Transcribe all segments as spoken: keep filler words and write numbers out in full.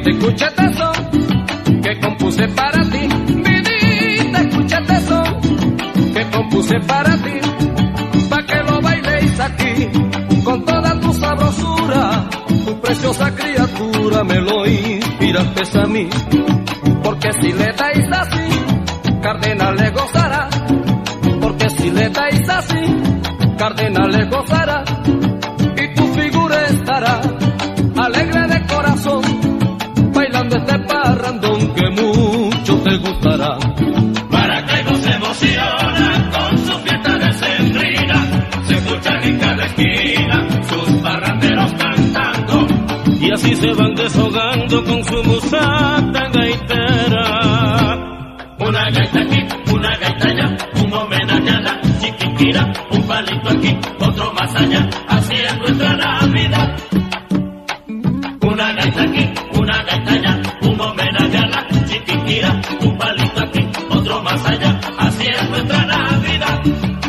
escucha este son que compuse para ti. Vidita, escucha este son que compuse para ti, pa' que lo bailes aquí con toda tu sabrosura. Tu preciosa criatura me lo inspiraste a mí, porque si le dais así, Cardenal le gozará. Porque si le dais así, Cardenal le gozará. Y tu figura estará alegre de corazón, bailando este parrandón que mucho te gustará. Maracaibo se emociona con su fiesta decembrina, se escuchan en cada esquina sus parranderos cantando, y así se van deshogando con su musata gaitera. Una gaita aquí, una gaita allá, un homenaje a la Chiquinquirá, un palito aquí, otro más allá, así es nuestra Navidad. Una gaita aquí, una gaita allá, un homenaje a la Chiquinquirá, un palito aquí, otro más allá, así es nuestra Navidad.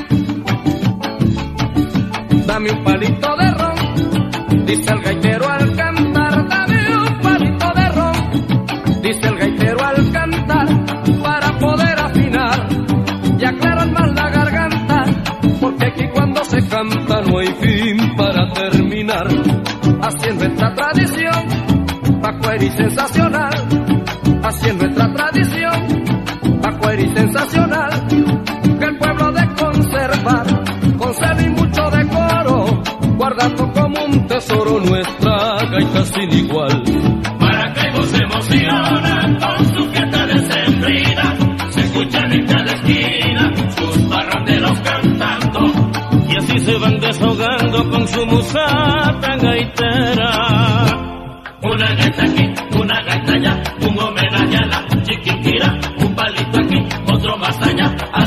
Dame un palito de ron, dice el gaitero al cantar. Dame un palito de ron, dice el gaitero al cantar, para poder afinar y aclarar más la garganta, porque aquí cuando se canta no hay fin para terminar. Así es nuestra tradición, pacuera y sensacional. Así es nuestra tradición, pacuera y sensacional, que el pueblo de conservar, conserva y mucho decoro, guardando como un tesoro nuestra gaita sin igual. Maracaibo se emociona con su fiesta decembrina, se escuchan en cada esquina sus parranderos cantando, y así se van deshogando con su musata gaitera. Una gaita aquí, una gaita allá, un homenaje a la Chiquinquirá, un palito aquí, otro más allá,